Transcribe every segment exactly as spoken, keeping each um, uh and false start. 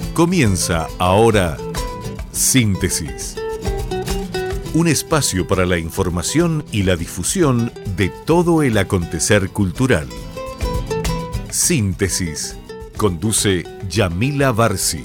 Comienza ahora Síntesis. Un espacio para la información y la difusión de todo el acontecer cultural. Síntesis. Conduce Yamila Barsi.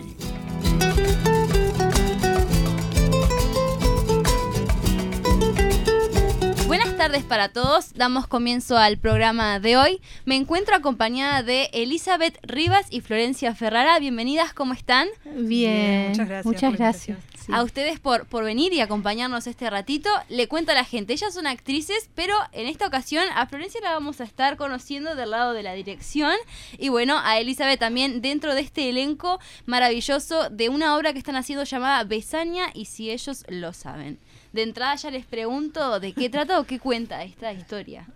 Buenas tardes para todos. Damos comienzo al programa de hoy. Me encuentro acompañada de Elizabeth Rivas y Florencia Ferrara. Bienvenidas, ¿cómo están? Bien, Bien muchas gracias. Muchas gracias. Sí. A ustedes por, por venir y acompañarnos este ratito. Le cuento a la gente, ellas son actrices, pero en esta ocasión a Florencia la vamos a estar conociendo del lado de la dirección y bueno, a Elizabeth también dentro de este elenco maravilloso de una obra que están haciendo llamada Besaña y si ellos lo saben. De entrada ya les pregunto de qué trata o qué cuenta esta historia.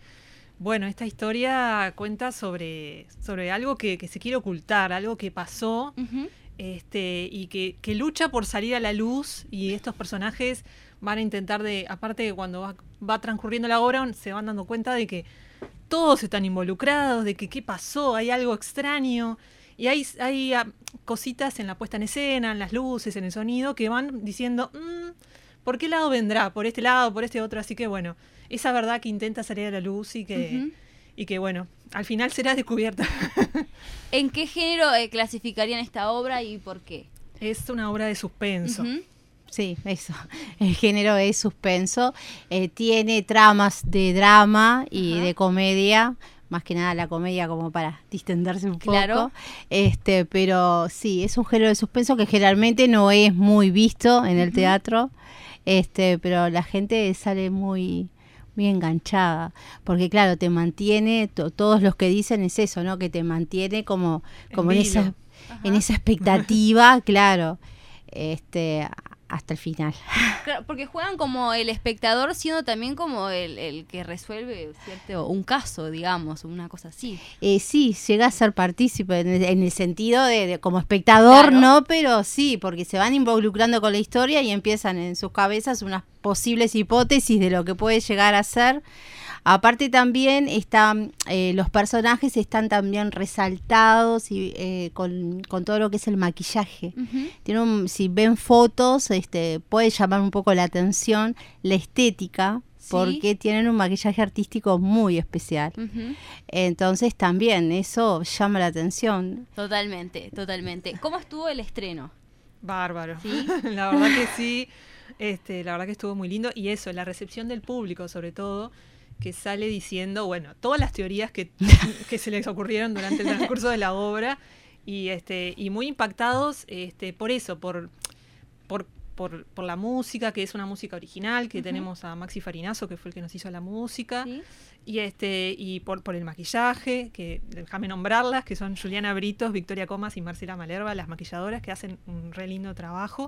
Bueno, esta historia cuenta sobre, sobre algo que, que se quiere ocultar, algo que pasó. Uh-huh. Este, y que, que lucha por salir a la luz, y estos personajes van a intentar de, aparte de cuando va, va transcurriendo la obra, se van dando cuenta de que todos están involucrados, de que qué pasó, hay algo extraño, y hay, hay uh, cositas en la puesta en escena, en las luces, en el sonido, que van diciendo, mmm, ¿por qué lado vendrá? ¿Por este lado? ¿Por este otro? Así que bueno, esa verdad que intenta salir a la luz y que... Uh-huh. Y que, bueno, al final será descubierta. ¿En qué género eh, clasificarían esta obra y por qué? Es una obra de suspenso. Uh-huh. Sí, eso. El género es suspenso. Eh, tiene tramas de drama y uh-huh. de comedia. Más que nada la comedia como para distenderse un claro. poco. Este, pero sí, es un género de suspenso que generalmente no es muy visto en el uh-huh. teatro. Este, pero la gente sale muy... muy enganchada, porque claro, te mantiene, to, todos los que dicen es eso, ¿no? Que te mantiene como, como en, en esa en esa expectativa, claro, este hasta el final. Claro, porque juegan como el espectador siendo también como el, el que resuelve cierto un caso, digamos, una cosa así. Eh, sí, llega a ser partícipe en el, en el sentido de, de como espectador, claro. No, pero sí, porque se van involucrando con la historia y empiezan en sus cabezas unas posibles hipótesis de lo que puede llegar a ser. Aparte también están, eh, los personajes están también resaltados y eh, con, con todo lo que es el maquillaje. Uh-huh. Tiene un, si ven fotos, este, puede llamar un poco la atención la estética, ¿sí? Porque tienen un maquillaje artístico muy especial. Uh-huh. Entonces también eso llama la atención. Totalmente, totalmente. ¿Cómo estuvo el estreno? Bárbaro. ¿Sí? La verdad que sí, este, la verdad que estuvo muy lindo. Y eso, la recepción del público sobre todo, que sale diciendo, bueno, todas las teorías que, que se les ocurrieron durante el transcurso de la obra y este y muy impactados este por eso, por por por, por la música, que es una música original, que uh-huh. tenemos a Maxi Farinazo, que fue el que nos hizo la música, ¿sí? y este y por, por el maquillaje, que déjame nombrarlas, que son Juliana Britos, Victoria Comas y Marcela Malerva, las maquilladoras, que hacen un re lindo trabajo.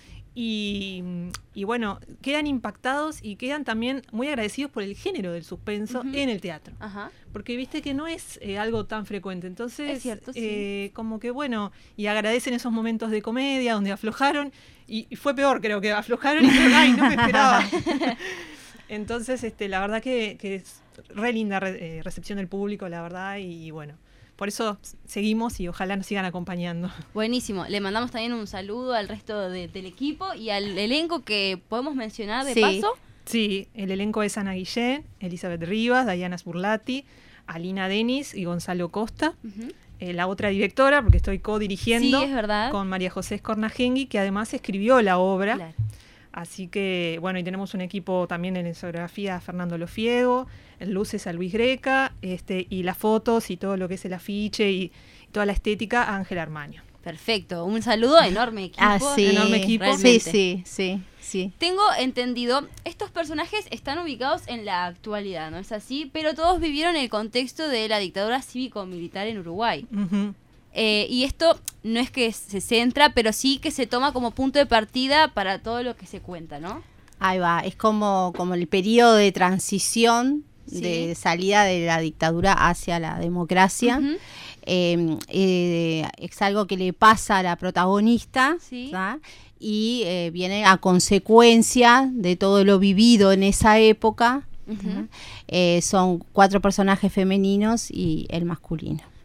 Y, y bueno, quedan impactados y quedan también muy agradecidos por el género del suspenso uh-huh. en el teatro. Uh-huh. Porque viste que no es eh, algo tan frecuente. Entonces, es cierto, eh, sí. como que bueno, y agradecen esos momentos de comedia donde aflojaron. Y, y fue peor, creo que aflojaron y dijeron, ay, no me esperaba. Entonces, este, la verdad que, que es re linda re, eh, recepción del público, la verdad, y, y bueno. Por eso seguimos y ojalá nos sigan acompañando. Buenísimo. Le mandamos también un saludo al resto de, del equipo y al elenco que podemos mencionar de sí. paso. Sí, el elenco es Ana Guillén, Elizabeth Rivas, Diana Sburlati, Alina Denis y Gonzalo Costa. Uh-huh. Eh, la otra directora, porque estoy co-dirigiendo, sí, es verdad, con María José Scornagengui, que además escribió la obra. Claro. Así que, bueno, y tenemos un equipo también en escenografía a Fernando Lofiego, en luces a Luis Greca, este, y las fotos y todo lo que es el afiche y, y toda la estética a Ángela Armaño. Perfecto, un saludo, enorme equipo. Ah, sí. Enorme equipo. Sí, sí, sí, sí. Tengo entendido, estos personajes están ubicados en la actualidad, ¿no es así? Pero todos vivieron el contexto de la dictadura cívico-militar en Uruguay. Uh-huh. Eh, y esto no es que se centra, pero sí que se toma como punto de partida para todo lo que se cuenta, ¿no? Ahí va, es como, como el periodo de transición, sí. de salida de la dictadura hacia la democracia. Uh-huh. eh, eh, es algo que le pasa a la protagonista, sí. y eh, viene a consecuencia de todo lo vivido en esa época. Uh-huh. Eh, son cuatro personajes femeninos y el masculino.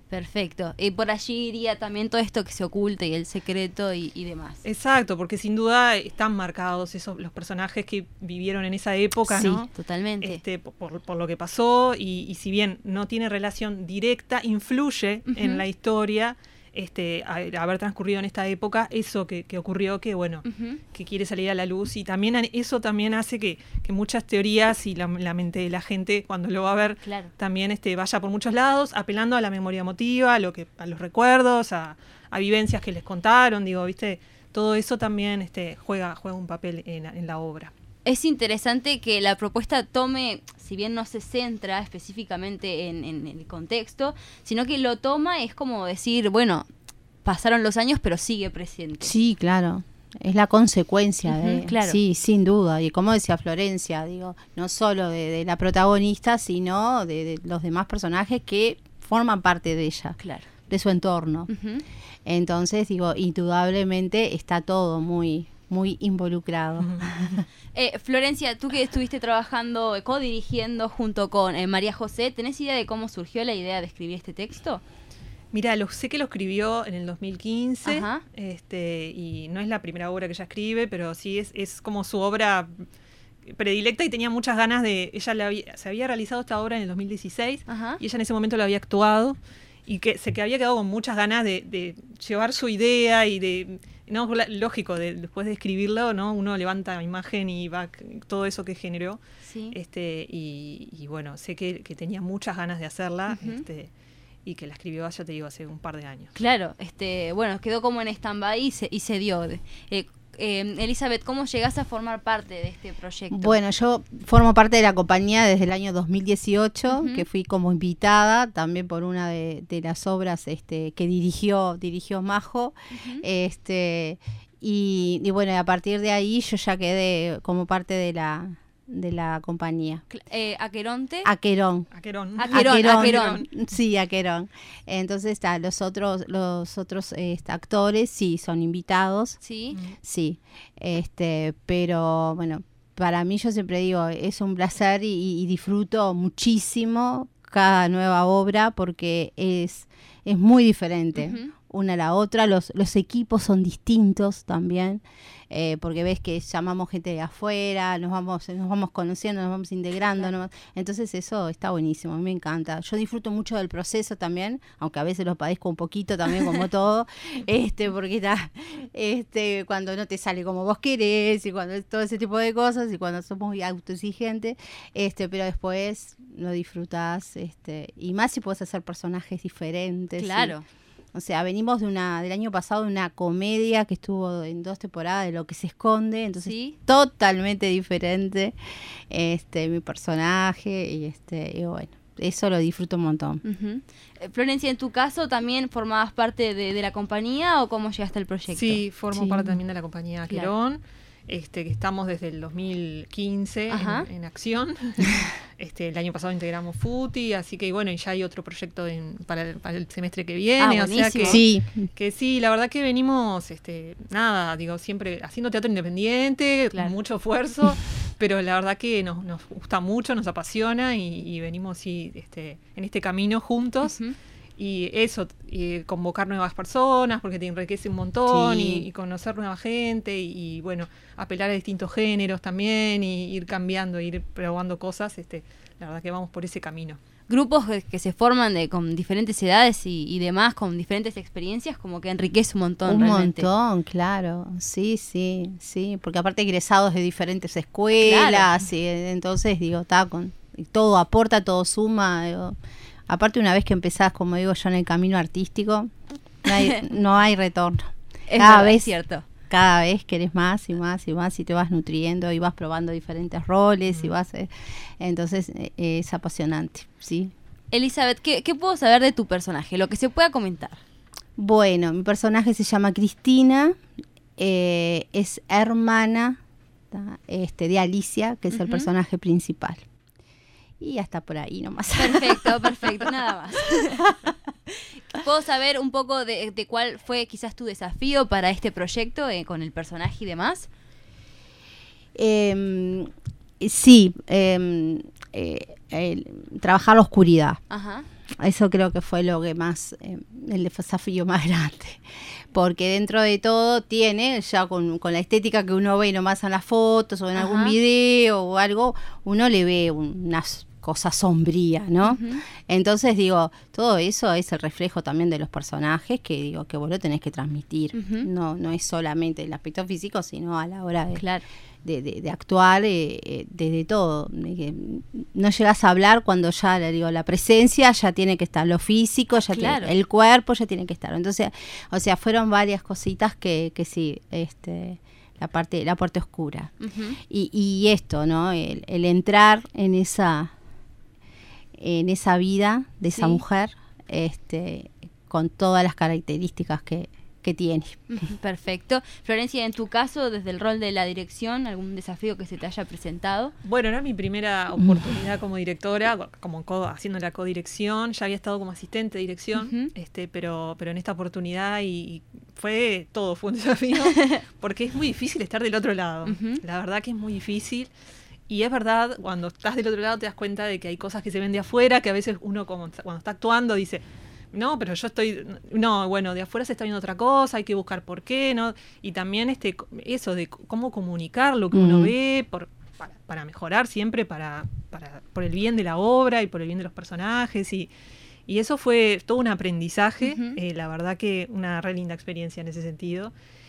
Perfecto. Y por allí iría también todo esto que se oculta y el secreto y, y demás. Exacto, porque sin duda están marcados esos los personajes que vivieron en esa época, sí, ¿no? Totalmente. Este, por, por lo que pasó y, y si bien no tiene relación directa, influye uh-huh. en la historia. Este, a, a haber transcurrido en esta época, eso que, que ocurrió, que bueno, uh-huh. que quiere salir a la luz, y también eso también hace que, que muchas teorías y la, la mente de la gente cuando lo va a ver claro. también este, vaya por muchos lados, apelando a la memoria emotiva, a lo que, a los recuerdos, a, a vivencias que les contaron, digo, viste, todo eso también este, juega, juega un papel en, en la obra. Es interesante que la propuesta tome, si bien no se centra específicamente en, en el contexto, sino que lo toma, es como decir, bueno, pasaron los años, pero sigue presente. Sí, claro. Es la consecuencia uh-huh, de, claro. Sí, sin duda. Y como decía Florencia, digo, no solo de, de la protagonista, sino de, de los demás personajes que forman parte de ella, claro. de su entorno. Uh-huh. Entonces, digo, indudablemente está todo muy... muy involucrado. eh, Florencia, tú que estuviste trabajando, co-dirigiendo junto con eh, María José, ¿tenés idea de cómo surgió la idea de escribir este texto? Mira, lo, sé que lo escribió en el dos mil quince, Ajá. este, y no es la primera obra que ella escribe, pero sí es, es como su obra predilecta y tenía muchas ganas de... Ella la había, se había realizado esta obra en el dos mil dieciséis Ajá. y ella en ese momento la había actuado y que se que había quedado con muchas ganas de, de llevar su idea y de... No, lógico, de, después de escribirlo, ¿no? Uno levanta la imagen y va todo eso que generó. Sí. Este, y, y bueno, sé que, que tenía muchas ganas de hacerla, uh-huh. este, y que la escribió, ya te digo, hace un par de años. Claro, este, bueno, quedó como en stand-by y se, y se dio. Eh, eh, Elizabeth, ¿cómo llegás a formar parte de este proyecto? Bueno, yo formo parte de la compañía desde el año dos mil dieciocho, uh-huh. que fui como invitada también por una de, de las obras este, que dirigió dirigió Majo. Uh-huh. este y, y bueno, a partir de ahí yo ya quedé como parte de la de la compañía. Eh, ¿Aqueronte? Aquerón. Aquerón. Aquerón, Aquerón. Aquerón. Sí, Aquerón. Entonces está, los otros, los otros eh, actores sí son invitados. Sí. Sí. Este, pero bueno, para mí yo siempre digo, es un placer y, y disfruto muchísimo cada nueva obra porque es, es muy diferente. Uh-huh. Una a la otra, los, los equipos son distintos también, eh, porque ves que llamamos gente de afuera, nos vamos, nos vamos conociendo, nos vamos integrando, claro. nos, entonces eso está buenísimo, a mí me encanta. Yo disfruto mucho del proceso también, aunque a veces lo padezco un poquito también como todo, este, porque está, este, cuando no te sale como vos querés y cuando todo ese tipo de cosas y cuando somos muy autoexigentes, este, pero después lo disfrutás, este, y más si puedes hacer personajes diferentes. Claro. Y, o sea, venimos de una del año pasado de una comedia que estuvo en dos temporadas de Lo que se esconde, entonces ¿sí? totalmente diferente este mi personaje y este y bueno, eso lo disfruto un montón. Uh-huh. eh, Florencia, en tu caso también formabas parte de, de la compañía o cómo llegaste al proyecto? Sí, formo sí. parte también de la compañía Aquerón. Claro. Este, que estamos desde el dos mil quince en, en acción. Este, el año pasado integramos FUTI, así que bueno, y ya hay otro proyecto en, para, el, para el semestre que viene. Ah, o sea que sí. que sí, la verdad que venimos, este, nada, digo, siempre haciendo teatro independiente, claro. con mucho esfuerzo, pero la verdad que nos, nos gusta mucho, nos apasiona y, y venimos sí, este, en este camino juntos. Uh-huh. Y eso, y convocar nuevas personas, porque te enriquece un montón, sí. y, y conocer nueva gente, y, y bueno, apelar a distintos géneros también, y ir cambiando, ir probando cosas, este, la verdad que vamos por ese camino. Grupos que, que se forman de con diferentes edades y, y demás, con diferentes experiencias, como que enriquece un montón. Un realmente. montón, claro, sí, sí, sí, porque aparte egresados de diferentes escuelas, claro. y entonces, digo, está con todo aporta, todo suma, digo. Aparte, una vez que empezás, como digo yo, en el camino artístico, no hay, no hay retorno. Es cada verdad, vez, es cierto. Cada vez querés más y más y más y te vas nutriendo y vas probando diferentes roles mm. y vas... Eh, entonces, eh, es apasionante, ¿sí? Elizabeth, ¿qué, ¿qué puedo saber de tu personaje? Lo que se pueda comentar. Bueno, mi personaje se llama Cristina, eh, es hermana este, de Alicia, que es uh-huh. el personaje principal. Y hasta por ahí nomás. Perfecto, perfecto, nada más. ¿Puedo saber un poco de, de cuál fue quizás tu desafío para este proyecto eh, con el personaje y demás? Eh, sí, eh, eh, eh, trabajar la oscuridad. Ajá. eso creo que fue lo que más, eh, el desafío más grande. Porque dentro de todo tiene, ya con, con la estética que uno ve nomás en las fotos o en Ajá. algún video o algo, uno le ve unas cosas sombrías, ¿no? Uh-huh. Entonces, digo, todo eso es el reflejo también de los personajes que digo que vos lo tenés que transmitir. Uh-huh. No, no es solamente el aspecto físico, sino a la hora de... Claro. De, de, de actuar eh, de, de todo, de que no llegas a hablar cuando ya le digo la presencia ya tiene que estar, lo físico ya claro. tiene, el cuerpo ya tiene que estar. Entonces, o sea, fueron varias cositas que, que sí, este, la parte, la parte oscura. Uh-huh. y, y esto, ¿no? El, el entrar en esa en esa vida de esa sí. mujer, este, con todas las características que que tiene. Perfecto. Florencia, en tu caso, desde el rol de la dirección, ¿algún desafío que se te haya presentado? Bueno, era mi primera oportunidad como directora, como co- haciendo la codirección. Ya había estado como asistente de dirección, uh-huh. este, pero, pero en esta oportunidad y, y fue todo, fue un desafío, porque es muy difícil estar del otro lado. Uh-huh. La verdad que es muy difícil. Y es verdad, cuando estás del otro lado te das cuenta de que hay cosas que se ven de afuera, que a veces uno como cuando está actuando dice... No, pero yo estoy... No, bueno, de afuera se está viendo otra cosa, hay que buscar por qué, ¿no? Y también este eso de cómo comunicar lo que mm. uno ve por, para, para mejorar siempre, para, para por el bien de la obra y por el bien de los personajes. Y, y eso fue todo un aprendizaje, uh-huh. eh, la verdad que una re linda experiencia en ese sentido.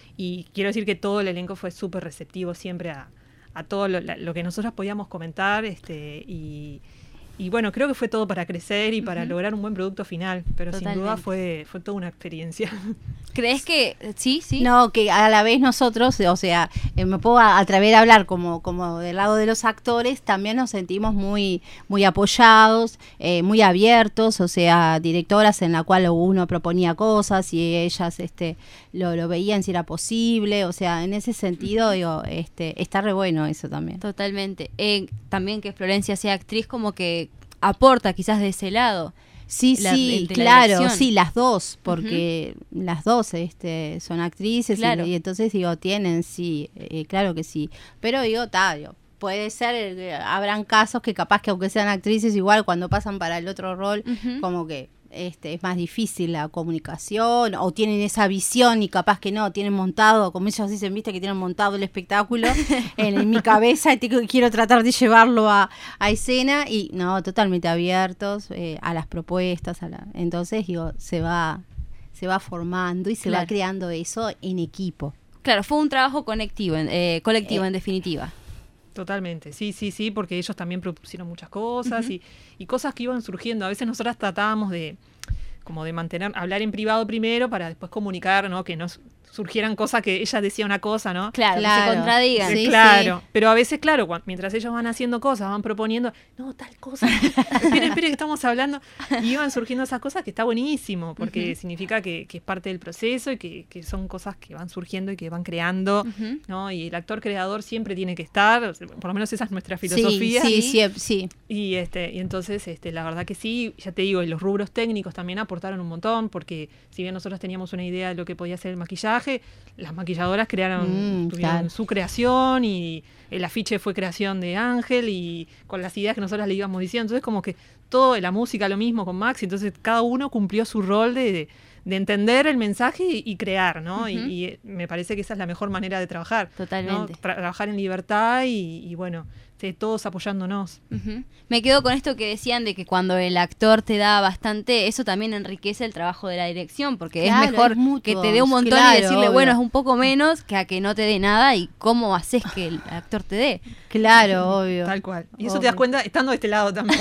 Y quiero decir que todo el elenco fue súper receptivo siempre a, a todo lo, la, lo que nosotros podíamos comentar este y... Y bueno, creo que fue todo para crecer y para uh-huh. lograr un buen producto final, pero Totalmente. Sin duda fue fue toda una experiencia. ¿Crees que sí, sí? No, que a la vez nosotros, o sea, eh, me puedo atrever a hablar como como del lado de los actores, también nos sentimos muy muy apoyados, eh, muy abiertos, o sea, directoras en la cual uno proponía cosas y ellas este lo, lo veían si era posible, o sea, en ese sentido, digo, este está re bueno eso también. Totalmente. Eh, también que Florencia sea actriz como que aporta quizás de ese lado. Sí, la, sí, claro, sí, las dos, porque uh-huh. las dos este, son actrices claro. y, y entonces digo, tienen, sí, eh, claro que sí, pero digo, ta, digo, puede ser, eh, habrán casos que capaz que aunque sean actrices, igual cuando pasan para el otro rol, uh-huh. como que este es más difícil la comunicación, o tienen esa visión y capaz que no, tienen montado, como ellos dicen, viste, que tienen montado el espectáculo en, en mi cabeza y te, quiero tratar de llevarlo a, a escena y no, totalmente abiertos eh, a las propuestas, a la, entonces digo, se va, se va formando y se claro. va creando eso en equipo. Claro, fue un trabajo conectivo, eh, colectivo eh, en definitiva. Totalmente, sí, sí, sí, porque ellos también propusieron muchas cosas uh-huh. y, y cosas que iban surgiendo. A veces nosotras tratábamos de como de mantener, hablar en privado primero para después comunicar, ¿no? Que no surgieran cosas que ella decía una cosa, ¿no? Claro, claro. Que se contradigan. Sí, claro, sí. Pero a veces, claro, cuando, mientras ellos van haciendo cosas, van proponiendo, no, tal cosa, espere, espere que estamos hablando, y iban surgiendo esas cosas que está buenísimo, porque uh-huh. significa que, que es parte del proceso y que, que son cosas que van surgiendo y que van creando, uh-huh. ¿no? Y el actor creador siempre tiene que estar, por lo menos esa es nuestra filosofía. Sí, sí, sí. sí. Y, este, y entonces, este, la verdad que sí, ya te digo, y los rubros técnicos también aportaron un montón, porque si bien nosotros teníamos una idea de lo que podía ser el maquillaje, las maquilladoras crearon mm, tuvieron claro. su creación y el afiche fue creación de Ángel y con las ideas que nosotros le íbamos diciendo. Entonces como que todo, la música lo mismo con Max, entonces cada uno cumplió su rol de, de, de entender el mensaje y, y crear, ¿no? Uh-huh. Y, y me parece que esa es la mejor manera de trabajar. Totalmente. ¿no? Tra- trabajar en libertad y, y bueno, sí, todos apoyándonos. Uh-huh. Me quedo con esto que decían de que cuando el actor te da bastante, eso también enriquece el trabajo de la dirección, porque claro, es mejor es mutuo, que te dé un montón claro, y decirle, obvio. Bueno, es un poco menos, que a que no te dé nada y cómo haces que el actor te dé. Claro, obvio. Tal cual. Y eso obvio. Te das cuenta estando de este lado también.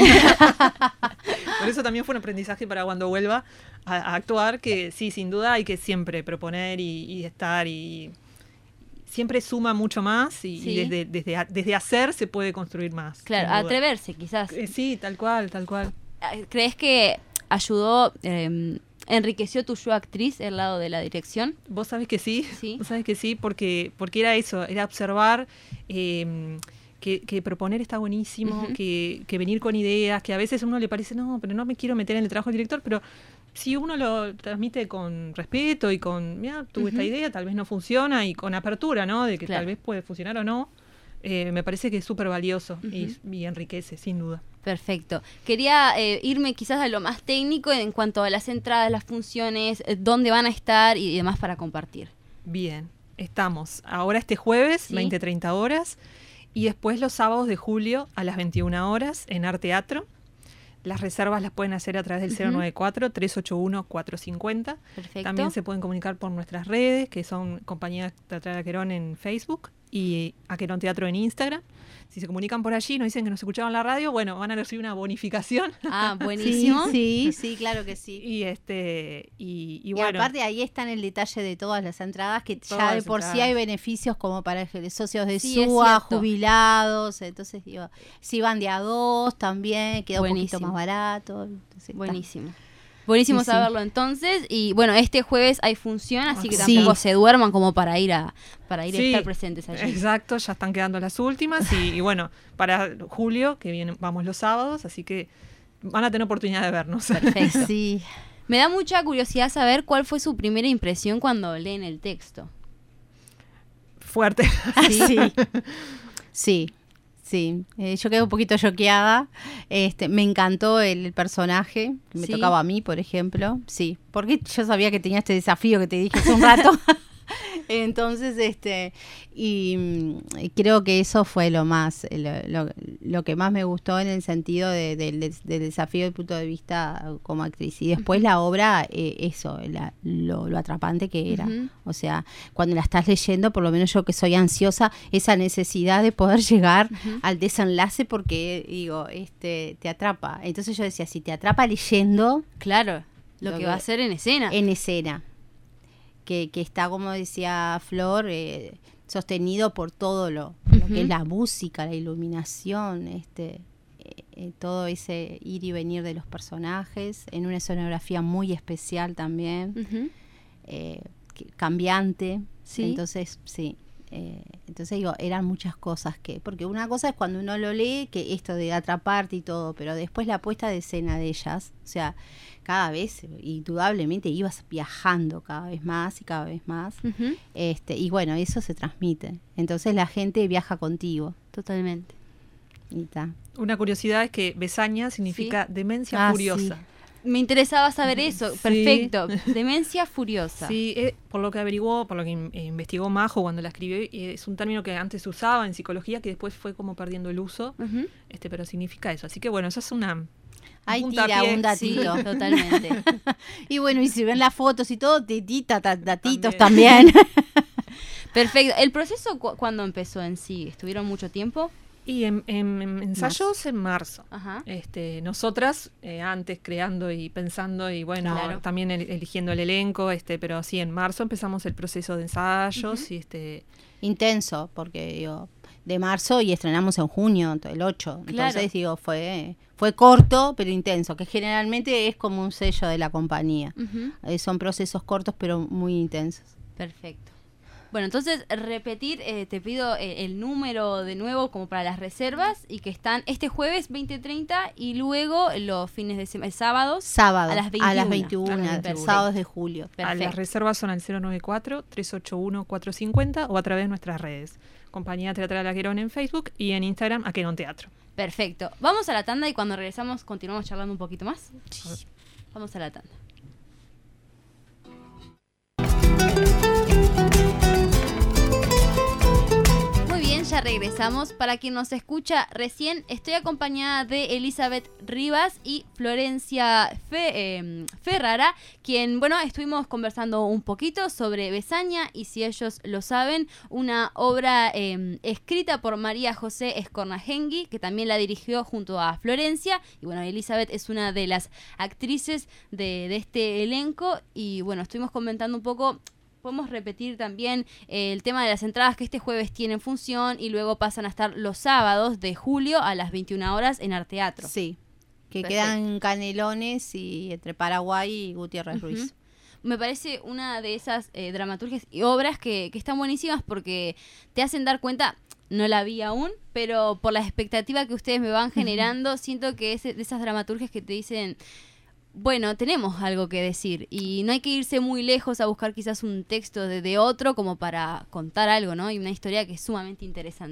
Por eso también fue un aprendizaje para cuando vuelva a, a actuar, que sí, sin duda hay que siempre proponer y, y estar y... siempre suma mucho más y, sí. y desde, desde, desde hacer se puede construir más. Claro, atreverse quizás. Eh, sí, tal cual, tal cual. ¿Crees que ayudó, eh, enriqueció tu yo actriz el lado de la dirección? Vos sabés que sí, sí. Vos sabés que sí, porque, porque era eso, era observar eh, que, que proponer está buenísimo, uh-huh. que, que venir con ideas, que a veces a uno le parece, no, pero no me quiero meter en el trabajo del director, pero... si uno lo transmite con respeto y con, mira, tuve uh-huh. esta idea, tal vez no funciona, y con apertura, ¿no? De que claro. tal vez puede funcionar o no, eh, me parece que es súper valioso uh-huh. y, y enriquece, sin duda. Perfecto. Quería eh, irme quizás a lo más técnico en cuanto a las entradas, las funciones, eh, dónde van a estar y demás para compartir. Bien, estamos ahora este jueves, ¿Sí? veinte treinta horas, y después los sábados de julio a las veintiuna horas en Arteatro. Las reservas las pueden hacer a través del cero nueve cuatro, tres ocho uno, cuatro cinco cero. Perfecto. También se pueden comunicar por nuestras redes, que son Compañía Teatral Aquerón en Facebook y Aquerón Teatro en Instagram. Si se comunican por allí y nos dicen que nos escuchaban en la radio, bueno, van a recibir una bonificación. Ah, buenísimo. Sí, sí, sí, claro que sí. Y este y, y Y, bueno, aparte ahí está en el detalle de todas las entradas, que Todas ya de las por sí entradas. hay beneficios como para socios de Sí, es S U A, cierto. jubilados, entonces digo, si van de a dos también, queda un Buenísimo. poquito más barato. Entonces, está. Buenísimo. Buenísimo Sí, sí. saberlo entonces. Y bueno, este jueves hay función, así que Sí. tampoco se duerman como para ir a para ir Sí, a estar presentes allí. exacto, ya están quedando las últimas y, y bueno, para julio, que viene, vamos los sábados, así que van a tener oportunidad de vernos. Perfecto. Sí. Me da mucha curiosidad saber cuál fue su primera impresión cuando leen el texto. Fuerte. Sí, sí, sí. Eh, yo quedé un poquito choqueada. Este, me encantó el, el personaje que me Sí. tocaba a mí, por ejemplo. Sí, porque yo sabía que tenía este desafío que te dije hace un rato. Entonces, este, y, mm, y creo que eso fue lo más, lo, lo, lo que más me gustó en el sentido de, de- del del desafío desde el punto de vista como actriz. Y después la obra, eh, eso, la- lo, lo atrapante que era. Ujú. O sea, cuando la estás leyendo, por lo menos yo que soy ansiosa, esa necesidad de poder llegar Ujú. al desenlace porque, digo, este, te atrapa. Entonces yo decía, si te atrapa leyendo, Claro, lo, Lo que que- va a hacer en escena. en escena, que, que está, como decía Flor, eh, sostenido por todo lo, lo Ujú. que es la música, la iluminación, este, eh, eh, todo ese ir y venir de los personajes, en una escenografía muy especial también, Ujú. eh, que- cambiante. Sí. Entonces, sí. eh, entonces digo, eran muchas cosas que, porque una cosa es cuando uno lo lee, que esto de atraparte y todo, pero después la puesta de escena de ellas, o sea, cada vez, indudablemente, ibas viajando cada vez más y cada vez más. Ujú. Este, y bueno, eso se transmite. Entonces la gente viaja contigo. Totalmente. Y ta. Una curiosidad es que Besaña significa demencia Ah, furiosa. Me interesaba saber eso. Sí. Perfecto. Demencia furiosa. Sí, eh, por lo que averiguó, por lo que in- eh, investigó Majo cuando la escribió, eh, es un término que antes se usaba en psicología, que después fue como perdiendo el uso, Ujú. este, pero significa eso. Así que bueno, eso es una... Ahí un tira puntapié. un datito. Sí, totalmente. Y bueno, y si ven las fotos y todo, te tita ta- datitos También. también. Perfecto. ¿El proceso cu- cuándo empezó en sí? ¿Estuvieron mucho tiempo? Y en, en- en ensayos en marzo. Ajá. Este, nosotras eh, antes creando y pensando y bueno, Claro. también el- eligiendo el elenco, este, pero sí, en marzo empezamos el proceso de ensayos y este Intenso, porque digo, de marzo y estrenamos en junio, el ocho. Claro. Entonces digo, fue fue corto, pero intenso, que generalmente es como un sello de la compañía. Ujú. Eh, son procesos cortos, pero muy intensos. Perfecto. Bueno, entonces repetir, eh, te pido eh, el número de nuevo como para las reservas y que están este jueves veinte treinta y luego los fines de semana, sábados. Sábado, A las veintiuna. a las veintiuna, A las veintiuna. sábados de julio. a Perfecto. las reservas son al cero nueve cuatro, tres ocho uno, cuatro cinco cero o a través de nuestras redes. Compañía Teatral Aquerón en Facebook y en Instagram Aquerón Teatro. Perfecto. Vamos a la tanda y cuando regresamos continuamos charlando un poquito más. Vamos a la tanda. Muy bien, ya regresamos. Para quien nos escucha recién, estoy acompañada de Elizabeth Rivas y Florencia Fe- eh, Ferrara, quien, bueno, estuvimos conversando un poquito sobre Besaña y si ellos lo saben, una obra eh, escrita por María José Escornagengui, que también la dirigió junto a Florencia. Y bueno, Elizabeth es una de las actrices de, de este elenco y bueno, estuvimos comentando un poco. Podemos repetir también eh, el tema de las entradas que este jueves tienen función y luego pasan a estar los sábados de julio a las veintiuna horas en Arteatro. Sí, que Perfecto. quedan Canelones y entre Paraguay y Gutiérrez Ujú. Ruiz. Me parece una de esas eh, dramaturgias y obras que, que están buenísimas porque te hacen dar cuenta, no la vi aún, pero por la expectativa que ustedes me van generando, siento que es de esas dramaturgias que te dicen, bueno, tenemos algo que decir y no hay que irse muy lejos a buscar quizás un texto de, de otro como para contar algo, ¿no? Y una historia que es sumamente interesante.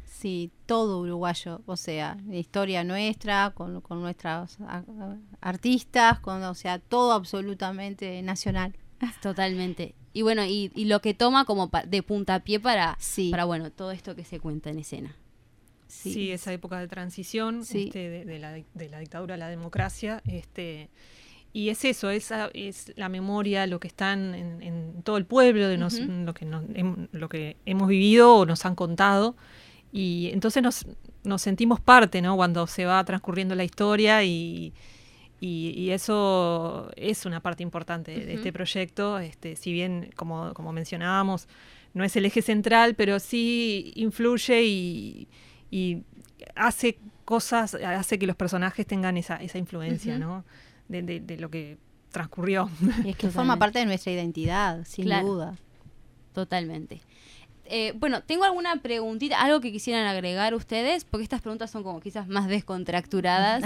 Sí, todo uruguayo, o sea, la historia nuestra, con, con nuestros a- artistas, con, o sea, todo absolutamente nacional. Totalmente. Y bueno, y, y lo que toma como pa- de puntapié para, Sí. para, bueno, todo esto que se cuenta en escena. Sí, Sí. esa época de transición Sí. este, de, de la, de la dictadura a la democracia. Este, y es eso, esa es la memoria, lo que están en, en todo el pueblo, de nos, Ujú. lo, que nos, hem- lo que hemos vivido o nos han contado. Y entonces nos, nos sentimos parte, ¿no? Cuando se va transcurriendo la historia y, y, y eso es una parte importante de Ujú. este proyecto. Este, si bien, como, como mencionábamos, no es el eje central, pero sí influye y, y hace cosas, hace que los personajes tengan esa, esa influencia, Ujú. ¿no? De, de, de lo que transcurrió. Y es que forma Totalmente. parte de nuestra identidad, sin Claro. duda. Totalmente. Eh, bueno, tengo alguna preguntita, algo que quisieran agregar ustedes, porque estas preguntas son como quizás más descontracturadas.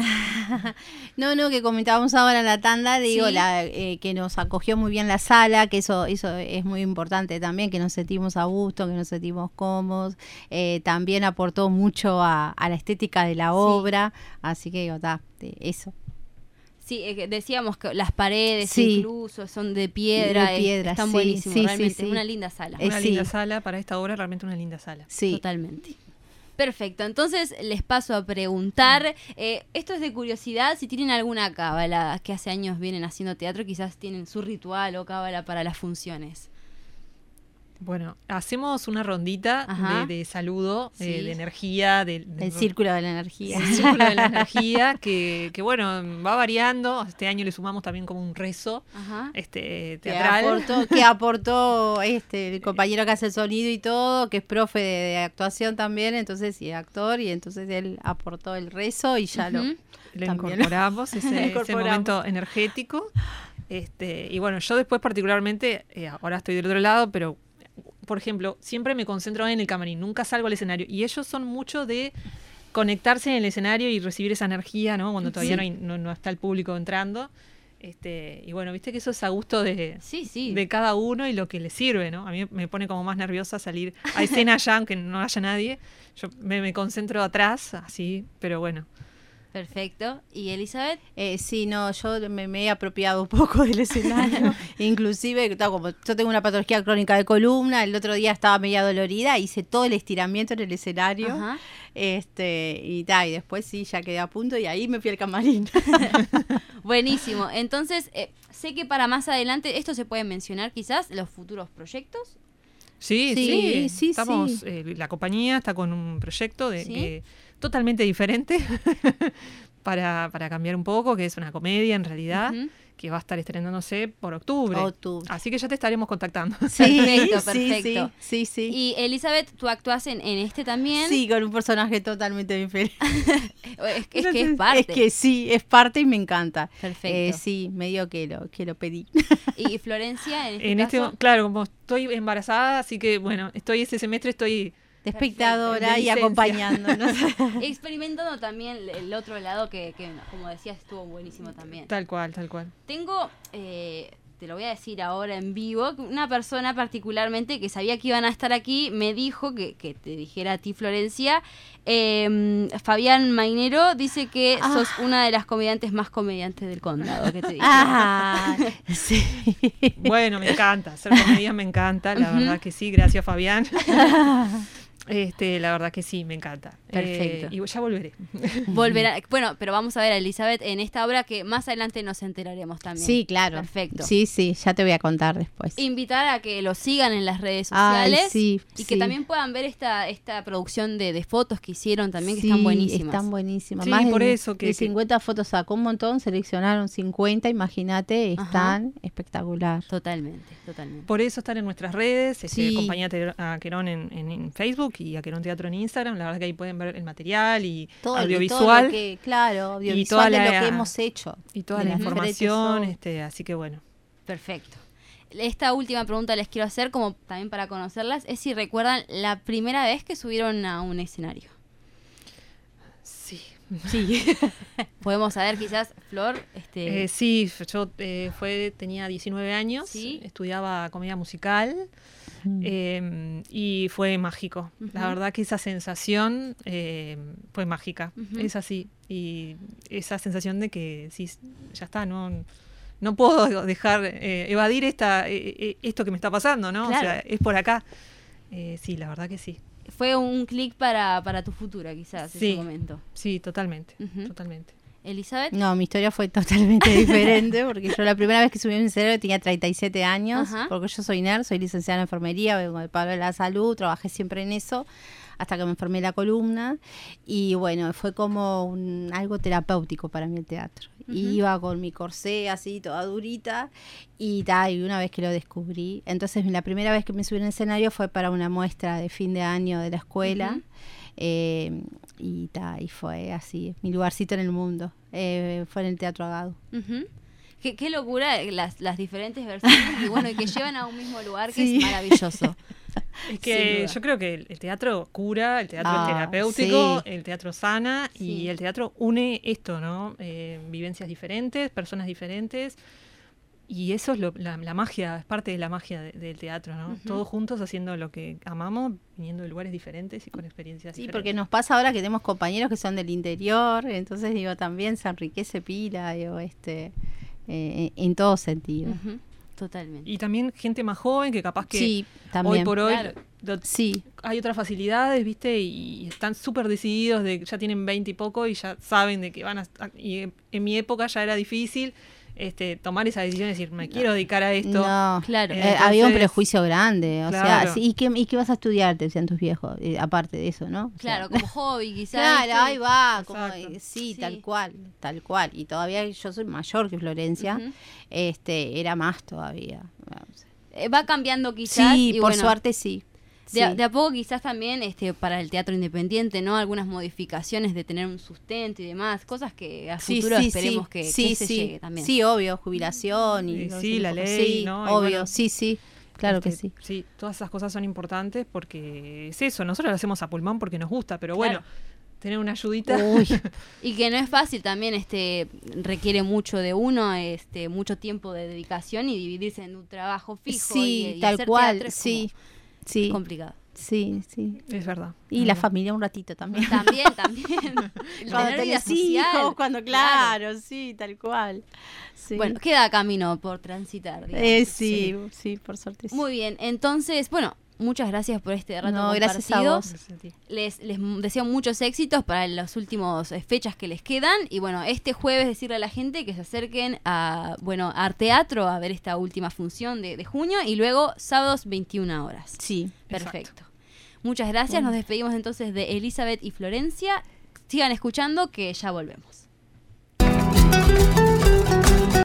No, no, que comentábamos ahora en la tanda, digo, Sí. la, eh, que nos acogió muy bien la sala, que eso, eso es muy importante también, que nos sentimos a gusto, que nos sentimos cómodos, eh, también aportó mucho a, a la estética de la Sí. obra, así que digo, ta, de eso. Sí, eh, que decíamos que las paredes Sí. incluso son de piedra, De es- piedra, están sí, buenísimos, sí, sí, realmente, sí. es una linda sala. Eh, Una sí. linda sala para esta obra, realmente una linda sala. Sí. Totalmente. Perfecto, entonces les paso a preguntar, eh, esto es de curiosidad, si tienen alguna cábala, que hace años vienen haciendo teatro, quizás tienen su ritual o cábala para las funciones. Bueno, hacemos una rondita Ajá. de, de saludo, Sí. eh, de energía, de, de- El círculo de la energía. el círculo de la energía, que, que bueno, va variando. Este año le sumamos también como un rezo Ajá. este, Que teatral. aportó, que aportó este el compañero que hace el sonido y todo, que es profe de, de actuación también, entonces sí, actor, y entonces él aportó el rezo y ya lo Ujú. Le también. incorporamos ese, Le ese incorporamos. momento energético. Este, y bueno, yo después particularmente, eh, ahora estoy del otro lado, pero por ejemplo, siempre me concentro en el camarín, nunca salgo al escenario. Y ellos son mucho de conectarse en el escenario y recibir esa energía, ¿no? Cuando todavía Sí. no, hay- no, no está el público entrando. Este, y bueno, viste que eso es a gusto de, Sí, sí. de cada uno y lo que le sirve, ¿no? A mí me pone como más nerviosa salir a escena ya, aunque no haya nadie. Yo me, me concentro atrás, así, pero bueno. Perfecto. ¿Y Elizabeth? Eh, sí, no, yo me, me he apropiado un poco del escenario, inclusive, ta, como yo tengo una patología crónica de columna, el otro día estaba media dolorida, hice todo el estiramiento en el escenario, Ajá. este y ta, y después sí, ya quedé a punto y ahí me fui al camarín. Buenísimo. Entonces, eh, sé que para más adelante, esto se puede mencionar quizás, los futuros proyectos. Sí, Sí, sí, sí, estamos, sí. eh, la compañía está con un proyecto de, Sí. que- totalmente diferente para, para cambiar un poco, que es una comedia en realidad, Ujú. que va a estar estrenándose por octubre. Octubre. Así que ya te estaremos contactando. Sí, Perfecto, sí, perfecto. sí, sí, sí. Y Elizabeth, tú actúas en, en este también. Sí, con un personaje totalmente diferente. Es, es que es parte. Es que sí, es parte y me encanta. Perfecto. Eh, sí, medio que lo, que lo pedí. Y Florencia, en este En este, caso. claro, como estoy embarazada, así que bueno, estoy ese semestre estoy De espectadora De y licencia. acompañándonos. Experimentando también el otro lado que, que, como decías, estuvo buenísimo también. tal cual, tal cual. Tengo, eh, te lo voy a decir ahora en vivo, que una persona particularmente que sabía que iban a estar aquí me dijo que, que te dijera a ti, Florencia. eh, Fabián Mainero dice que Ah. sos una de las comediantes más comediantes del condado. Que te dije. Ah, sí. Bueno, me encanta, hacer comedia me encanta, la Ujú. verdad que sí, gracias Fabián. Este, la verdad que sí, me encanta. Perfecto. Eh, y ya volveré. Volverá. Bueno, pero vamos a ver a Elizabeth en esta obra que más adelante nos enteraremos también. Sí, claro. Perfecto. Sí, sí, ya te voy a contar después. Invitar a que lo sigan en las redes Ay, sociales sí, y que sí. también puedan ver esta esta producción de, de fotos que hicieron también, que Sí, están buenísimas. Están buenísimas. Sí, Más por de, eso que- de que- cincuenta fotos sacó un montón, seleccionaron cincuenta, imagínate, Ajá. están espectacular. Totalmente, totalmente. Por eso están en nuestras redes, este, Sí. acompañá a Ter- a Querón en, en- en Facebook y a Querón Teatro en Instagram. La verdad que ahí pueden ver el material y Todo, audiovisual y todo lo que, claro, audiovisual toda de la- lo que hemos hecho. y toda de la las diferentes información. obras. Este, así que bueno. Perfecto. Esta última pregunta les quiero hacer, como también para conocerlas, es si recuerdan la primera vez que subieron a un escenario. Sí. Sí. Podemos saber quizás, Flor, este... Eh, sí, yo eh, fue, tenía diecinueve años, Sí. estudiaba comedia musical Uh-huh. Eh, y fue mágico. Uh-huh. La verdad que esa sensación eh, fue mágica. Uh-huh. Es así. Y esa sensación de que sí, ya está, no, no puedo dejar, eh, evadir esta, eh, esto que me está pasando, ¿no? Claro. O sea, es por acá. Eh, sí, la verdad que sí. Fue un clic para, para tu futura, quizás, sí, ese momento. Sí, totalmente, uh-huh. totalmente. ¿Elizabeth? No, mi historia fue totalmente diferente, porque yo la primera vez que subí a un escenario tenía treinta y siete años, uh-huh. porque yo soy nerd, soy licenciada en enfermería, vengo del palo de la salud, trabajé siempre en eso, hasta que me enfermé la columna, y bueno, fue como un, algo terapéutico para mí el teatro. Uh-huh. Iba con mi corsé así, toda durita, y, ta, y una vez que lo descubrí, entonces la primera vez que me subí en el escenario fue para una muestra de fin de año de la escuela, uh-huh. eh, y, ta, y fue así, mi lugarcito en el mundo, eh, fue en el Teatro Agado. Uh-huh. Qué, qué locura las, las diferentes versiones, y bueno, y que llevan a un mismo lugar, que sí. es maravilloso. Es que yo creo que el teatro cura, el teatro ah, es terapéutico, sí. el teatro sana sí. y el teatro une esto, ¿no? Eh, vivencias diferentes, personas diferentes, y eso es lo, la, la magia, es parte de la magia de, del teatro, ¿no? Uh-huh. Todos juntos haciendo lo que amamos, viniendo de lugares diferentes y con experiencias sí, diferentes. Sí, porque nos pasa ahora que tenemos compañeros que son del interior, entonces digo, también se enriquece pila, digo, este, eh, en todo sentido. Uh-huh. Totalmente. Y también gente más joven que capaz que sí, también. hoy por hoy claro. lo, sí. hay otras facilidades, ¿viste? Y están súper decididos, de ya tienen veinte y poco y ya saben de que van a... Y en mi época ya era difícil este tomar esa decisión y decir, me no. quiero dedicar a esto. No, claro. Entonces, eh, había un prejuicio grande, o claro. sea, ¿y qué, ¿y qué vas a estudiar? Te decían tus viejos, eh, aparte de eso, ¿no? Claro, o sea, como hobby quizás. Claro, ahí va, como, sí, sí, tal cual, tal cual. Y todavía yo soy mayor que Florencia, uh-huh. este era más todavía. Eh, va cambiando quizás. Sí, y por bueno, suerte sí. De, sí. a, de a poco quizás también este para el teatro independiente, ¿no? Algunas modificaciones de tener un sustento y demás, cosas que a sí, futuro sí, esperemos sí, que, sí, que se sí, llegue también. Sí, obvio, jubilación y... Sí, sí la ley, sí, ¿no? obvio, bueno, sí, sí, claro este, que sí. Sí, todas esas cosas son importantes porque es eso, nosotros lo hacemos a pulmón porque nos gusta, pero bueno... Claro. Tener una ayudita. Uy. Y que no es fácil también, este requiere mucho de uno, este mucho tiempo de dedicación y dividirse en un trabajo fijo. Sí, y, y tal hacer cual, sí, sí. Es complicado. Sí, sí. Es verdad. Y es la verdad. familia un ratito también. También, también. Cuando tenés hijos, cuando claro, claro, sí, tal cual. Sí. Bueno, queda camino por transitar. Eh, sí, sí, sí, por suerte sí. Muy bien, entonces, bueno, muchas gracias por este rato no, compartido. Gracias a vos. Les, les deseo muchos éxitos para las últimas fechas que les quedan. Y bueno, este jueves decirle a la gente que se acerquen a bueno a Teatro a ver esta última función de, de junio. Y luego sábados veintiuna horas. Sí. Perfecto. Exacto. Muchas gracias. Nos despedimos entonces de Elizabeth y Florencia. Sigan escuchando que ya volvemos.